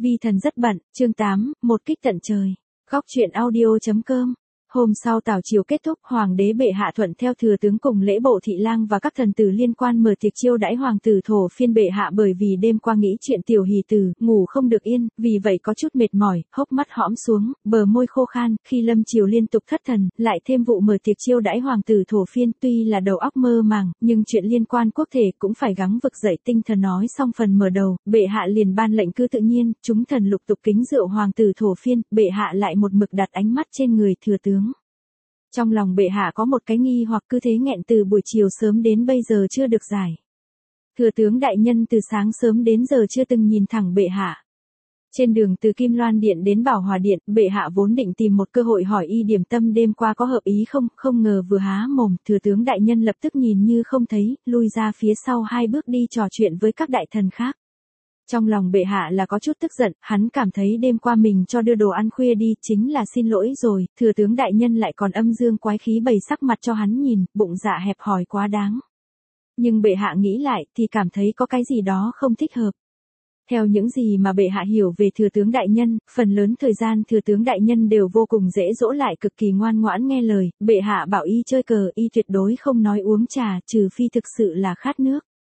Vi thần rất bận, chương 8, một kích tận trời. Góc truyện audio.com. Hôm sau tảo chiều kết thúc, hoàng đế bệ hạ thuận theo thừa tướng cùng lễ bộ thị lang và các thần tử liên quan mở tiệc chiêu đãi hoàng tử Thổ Phiên bệ hạ, bởi vì đêm qua nghĩ chuyện tiểu hỷ tử, ngủ không được yên, vì vậy có chút mệt mỏi, hốc mắt hõm xuống, bờ môi khô khan, khi lâm chiều liên tục thất thần, lại thêm vụ mở tiệc chiêu đãi hoàng tử Thổ Phiên, tuy là đầu óc mơ màng, nhưng chuyện liên quan quốc thể cũng phải gắng vực dậy tinh thần. Nói xong phần mở đầu, bệ hạ liền ban lệnh cứ tự nhiên, chúng thần lục tục kính rượu hoàng tử Thổ Phiên, bệ hạ lại một mực đặt ánh mắt trên người thừa tướng. Trong lòng bệ hạ có một cái nghi hoặc cứ thế nghẹn từ buổi chiều sớm đến bây giờ chưa được giải. Thừa tướng đại nhân từ sáng sớm đến giờ chưa từng nhìn thẳng bệ hạ. Trên đường từ Kim Loan Điện đến Bảo Hòa Điện, bệ hạ vốn định tìm một cơ hội hỏi y điểm tâm đêm qua có hợp ý không ngờ vừa há mồm, thừa tướng đại nhân lập tức nhìn như không thấy, lui ra phía sau 2 bước đi trò chuyện với các đại thần khác. Trong lòng bệ hạ là có chút tức giận, hắn cảm thấy đêm qua mình cho đưa đồ ăn khuya đi chính là xin lỗi rồi, thừa tướng đại nhân lại còn âm dương quái khí bày sắc mặt cho hắn nhìn, bụng dạ hẹp hòi quá đáng. Nhưng bệ hạ nghĩ lại thì cảm thấy có cái gì đó không thích hợp. Theo những gì mà bệ hạ hiểu về thừa tướng đại nhân, phần lớn thời gian thừa tướng đại nhân đều vô cùng dễ dỗ lại cực kỳ ngoan ngoãn nghe lời, bệ hạ bảo y chơi cờ y tuyệt đối không nói uống trà, trừ phi thực sự là khát nước.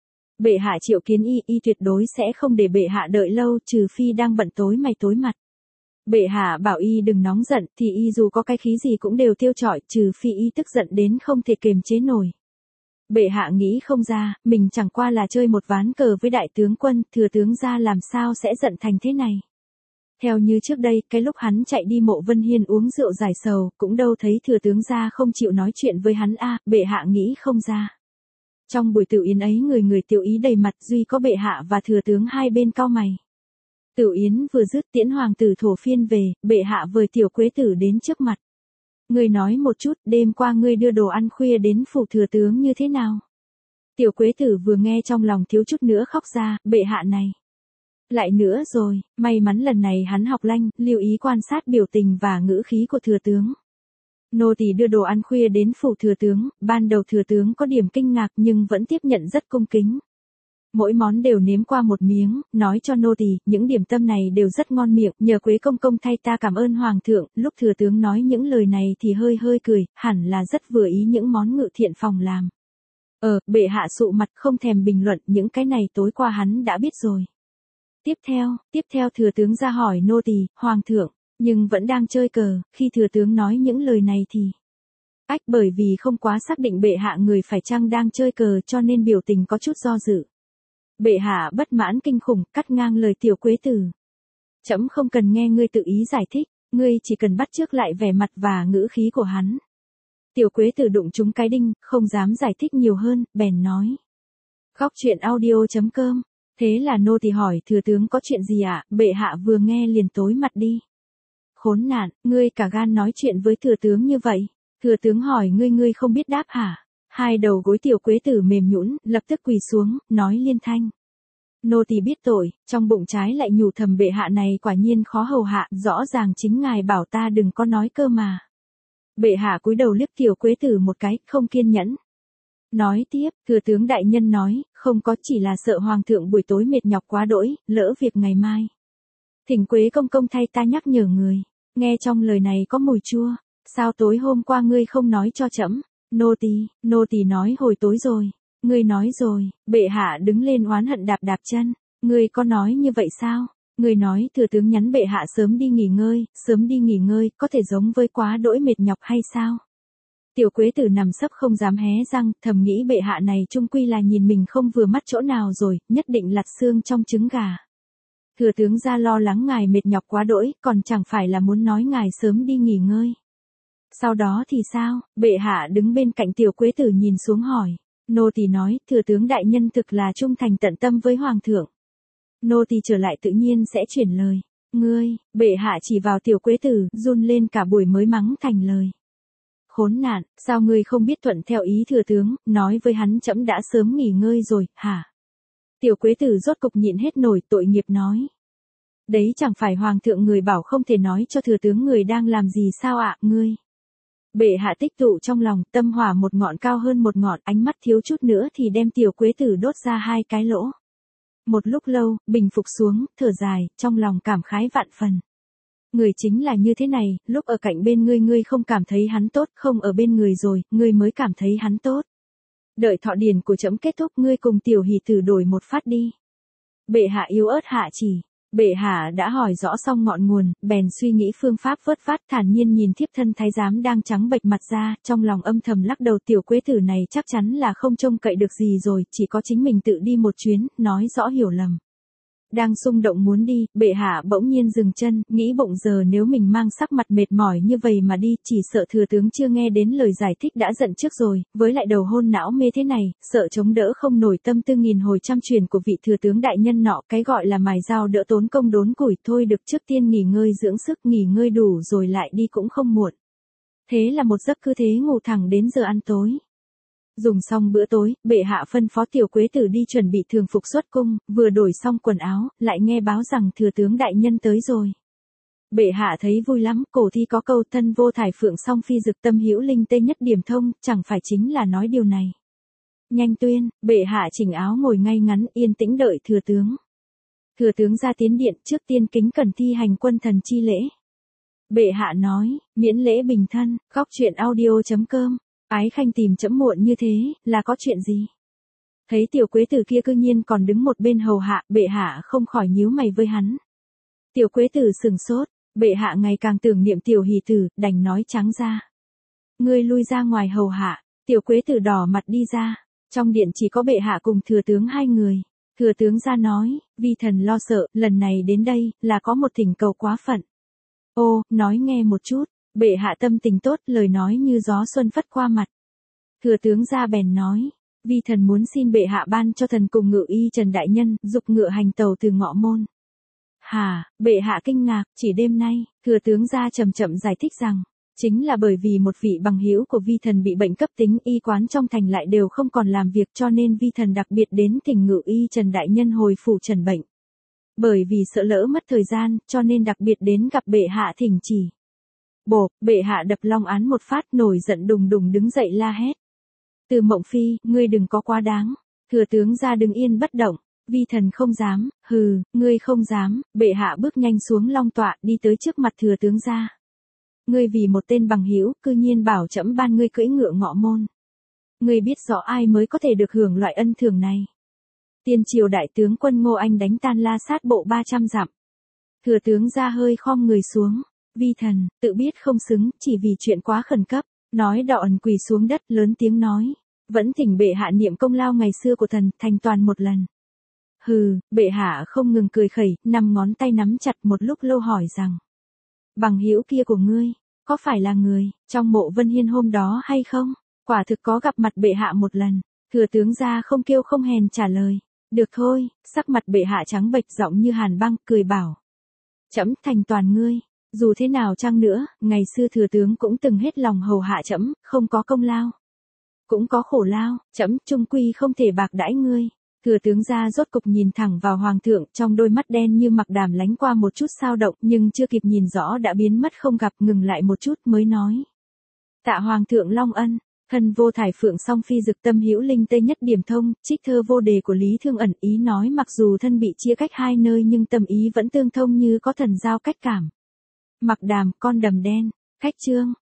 Bệ hạ triệu kiến y tuyệt đối sẽ không để bệ hạ đợi lâu, trừ phi đang bận tối mày tối mặt. Bệ hạ bảo y đừng nóng giận thì y dù có cái khí gì cũng đều tiêu chọi, trừ phi y tức giận đến không thể kiềm chế nổi. Bệ hạ nghĩ không ra, mình chẳng qua là chơi một ván cờ với đại tướng quân, thừa tướng gia làm sao sẽ giận thành thế này. Theo như trước đây, cái lúc hắn chạy đi Mộ Vân Hiên uống rượu giải sầu, cũng đâu thấy thừa tướng gia không chịu nói chuyện với hắn bệ hạ nghĩ không ra. Trong buổi tửu yến ấy người tiểu ý đầy mặt, duy có bệ hạ và thừa tướng hai bên cau mày. Tửu yến vừa dứt tiễn hoàng tử Thổ Phiên về, bệ hạ vời tiểu quế tử đến trước mặt. Ngươi nói một chút, đêm qua ngươi đưa đồ ăn khuya đến phủ thừa tướng như thế nào? Tiểu quế tử vừa nghe trong lòng thiếu chút nữa khóc ra, bệ hạ này. Lại nữa rồi, may mắn lần này hắn học lanh, lưu ý quan sát biểu tình và ngữ khí của thừa tướng. Nô tỳ đưa đồ ăn khuya đến phủ thừa tướng, ban đầu thừa tướng có điểm kinh ngạc nhưng vẫn tiếp nhận rất cung kính. Mỗi món đều nếm qua một miếng, nói cho nô tỳ, những điểm tâm này đều rất ngon miệng, nhờ Quế công công thay ta cảm ơn hoàng thượng. Lúc thừa tướng nói những lời này thì hơi cười, hẳn là rất vừa ý những món ngự thiện phòng làm. Bệ hạ sụ mặt không thèm bình luận, những cái này tối qua hắn đã biết rồi. Tiếp theo thừa tướng ra hỏi nô tỳ, hoàng thượng, nhưng vẫn đang chơi cờ, khi thừa tướng nói những lời này thì... bởi vì không quá xác định bệ hạ người phải chăng đang chơi cờ cho nên biểu tình có chút do dự. Bệ hạ bất mãn kinh khủng, cắt ngang lời tiểu quế tử. Trẫm không cần nghe ngươi tự ý giải thích, ngươi chỉ cần bắt chước lại vẻ mặt và ngữ khí của hắn. Tiểu quế tử đụng trúng cái đinh, không dám giải thích nhiều hơn, bèn nói. Góc truyện audio.com. Thế là nô tỳ hỏi thừa tướng có chuyện gì ạ? Bệ hạ vừa nghe liền tối mặt đi. Khốn nạn, ngươi cả gan nói chuyện với thừa tướng như vậy. Thừa tướng hỏi ngươi không biết đáp hả? Hai đầu gối tiểu quế tử mềm nhũn, lập tức quỳ xuống, nói liên thanh. Nô tỳ biết tội, trong bụng trái lại nhủ thầm bệ hạ này quả nhiên khó hầu hạ, rõ ràng chính ngài bảo ta đừng có nói cơ mà. Bệ hạ cúi đầu liếc tiểu quế tử một cái, không kiên nhẫn. Nói tiếp, thừa tướng đại nhân nói, không có, chỉ là sợ hoàng thượng buổi tối mệt nhọc quá đỗi, lỡ việc ngày mai. Thỉnh Quế công công thay ta nhắc nhở người. Nghe trong lời này có mùi chua, sao tối hôm qua ngươi không nói cho trẫm? Nô tỳ nói hồi tối rồi. Ngươi nói rồi, bệ hạ đứng lên oán hận đạp chân. Ngươi có nói như vậy sao? Ngươi nói thừa tướng nhắn bệ hạ sớm đi nghỉ ngơi, có thể giống với quá đỗi mệt nhọc hay sao? Tiểu quế tử nằm sấp không dám hé răng, thầm nghĩ bệ hạ này chung quy là nhìn mình không vừa mắt chỗ nào rồi, nhất định lặt xương trong trứng gà. Thừa tướng gia lo lắng ngài mệt nhọc quá đỗi, còn chẳng phải là muốn nói ngài sớm đi nghỉ ngơi. Sau đó thì sao? Bệ hạ đứng bên cạnh tiểu quế tử nhìn xuống hỏi. Nô tỳ nói, thừa tướng đại nhân thực là trung thành tận tâm với hoàng thượng. Nô tỳ trở lại tự nhiên sẽ chuyển lời. Ngươi, bệ hạ chỉ vào tiểu quế tử, run lên cả buổi mới mắng thành lời. Khốn nạn, sao ngươi không biết thuận theo ý thừa tướng, nói với hắn trẫm đã sớm nghỉ ngơi rồi, hả? Tiểu quế tử rốt cục nhịn hết nổi, tội nghiệp nói. Đấy chẳng phải hoàng thượng người bảo không thể nói cho thừa tướng người đang làm gì sao ạ, ngươi? Bệ hạ tích tụ trong lòng, tâm hỏa một ngọn cao hơn một ngọn, ánh mắt thiếu chút nữa thì đem tiểu quế tử đốt ra 2 cái lỗ. Một lúc lâu, bình phục xuống, thở dài, trong lòng cảm khái vạn phần. Người chính là như thế này, lúc ở cạnh bên ngươi ngươi không cảm thấy hắn tốt, không ở bên người rồi, ngươi mới cảm thấy hắn tốt. Đợi thọ điền của trẫm kết thúc ngươi cùng tiểu hỷ tử đổi một phát đi. Bệ hạ yếu ớt hạ chỉ. Bệ hạ đã hỏi rõ xong ngọn nguồn, bèn suy nghĩ phương pháp vớt vát, thản nhiên nhìn thiếp thân thái giám đang trắng bệch mặt ra, trong lòng âm thầm lắc đầu, tiểu quế tử này chắc chắn là không trông cậy được gì rồi, chỉ có chính mình tự đi một chuyến, nói rõ hiểu lầm. Đang xung động muốn đi, bệ hạ bỗng nhiên dừng chân, nghĩ bụng giờ nếu mình mang sắc mặt mệt mỏi như vậy mà đi, chỉ sợ thừa tướng chưa nghe đến lời giải thích đã giận trước rồi, với lại đầu hôn não mê thế này, sợ chống đỡ không nổi tâm tư nghìn hồi trăm truyền của vị thừa tướng đại nhân nọ, cái gọi là mài dao đỡ tốn công đốn củi, thôi được trước tiên nghỉ ngơi dưỡng sức, nghỉ ngơi đủ rồi lại đi cũng không muộn. Thế là một giấc cứ thế ngủ thẳng đến giờ ăn tối. Dùng xong bữa tối, bệ hạ phân phó tiểu quế tử đi chuẩn bị thường phục xuất cung, vừa đổi xong quần áo, lại nghe báo rằng thừa tướng đại nhân tới rồi. Bệ hạ thấy vui lắm, cổ thi có câu thân vô thải phượng song phi dực tâm hữu linh tê nhất điểm thông, chẳng phải chính là nói điều này. Nhanh tuyên, bệ hạ chỉnh áo ngồi ngay ngắn yên tĩnh đợi thừa tướng. Thừa tướng ra tiến điện trước tiên kính cẩn thi hành quân thần chi lễ. Bệ hạ nói, miễn lễ bình thân, góc truyện audio.com. Ái khanh tìm trẫm muộn như thế, là có chuyện gì? Thấy tiểu quế tử kia cư nhiên còn đứng một bên hầu hạ, bệ hạ không khỏi nhíu mày với hắn. Tiểu quế tử sừng sốt, bệ hạ ngày càng tưởng niệm tiểu hỷ tử, đành nói trắng ra. Ngươi lui ra ngoài hầu hạ, tiểu quế tử đỏ mặt đi ra, trong điện chỉ có bệ hạ cùng thừa tướng hai người. Thừa tướng ra nói, vi thần lo sợ, lần này đến đây, là có một thỉnh cầu quá phận. Ô, nói nghe một chút. Bệ hạ tâm tình tốt, lời nói như gió xuân phất qua mặt. Thừa tướng ra bèn nói, vi thần muốn xin bệ hạ ban cho thần cùng ngự y Trần đại nhân, dục ngựa hành tàu từ Ngọ Môn. Hả, bệ hạ kinh ngạc, chỉ đêm nay, thừa tướng ra chậm chậm giải thích rằng, chính là bởi vì một vị bằng hữu của vi thần bị bệnh cấp tính, y quán trong thành lại đều không còn làm việc, cho nên vi thần đặc biệt đến thỉnh ngự y Trần đại nhân hồi phủ trần bệnh. Bởi vì sợ lỡ mất thời gian, cho nên đặc biệt đến gặp bệ hạ thỉnh chỉ. Bộp, bệ hạ đập long án một phát, nổi giận đùng đùng đứng dậy la hét. Từ Mộng Phi, ngươi đừng có quá đáng. Thừa tướng ra đứng yên bất động. Vi thần không dám, hừ, ngươi không dám. Bệ hạ bước nhanh xuống long tọa, đi tới trước mặt thừa tướng ra. Ngươi vì một tên bằng hữu, cư nhiên bảo trẫm ban ngươi cưỡi ngựa Ngọ Môn. Ngươi biết rõ ai mới có thể được hưởng loại ân thường này. Tiên triều đại tướng quân Ngô Anh đánh tan La Sát bộ 300 dặm. Thừa tướng ra hơi khom người xuống. Vi thần, tự biết không xứng, chỉ vì chuyện quá khẩn cấp, nói đọn quỳ xuống đất lớn tiếng nói, vẫn thỉnh bệ hạ niệm công lao ngày xưa của thần, thành toàn một lần. Hừ, bệ hạ không ngừng cười khẩy, năm ngón tay nắm chặt một lúc lâu hỏi rằng, bằng hữu kia của ngươi, có phải là người, trong mộ Vân Hiên hôm đó hay không? Quả thực có gặp mặt bệ hạ một lần, thừa tướng ra không kêu không hèn trả lời, được thôi, sắc mặt bệ hạ trắng bệch giọng như hàn băng, cười bảo. Trẫm thành toàn ngươi. Dù thế nào chăng nữa, ngày xưa thừa tướng cũng từng hết lòng hầu hạ trẫm, không có công lao, cũng có khổ lao, trẫm chung quy không thể bạc đãi ngươi. Thừa tướng ra rốt cục nhìn thẳng vào hoàng thượng, trong đôi mắt đen như mặc đàm lánh qua một chút sao động, nhưng chưa kịp nhìn rõ đã biến mất không gặp, ngừng lại một chút mới nói. Tạ hoàng thượng long ân, thân vô thải phượng song phi dực tâm hữu linh tê nhất điểm thông, trích thơ vô đề của Lý Thương Ẩn, ý nói mặc dù thân bị chia cách hai nơi nhưng tâm ý vẫn tương thông như có thần giao cách cảm. Mặc đàm, con đầm đen, khách trương,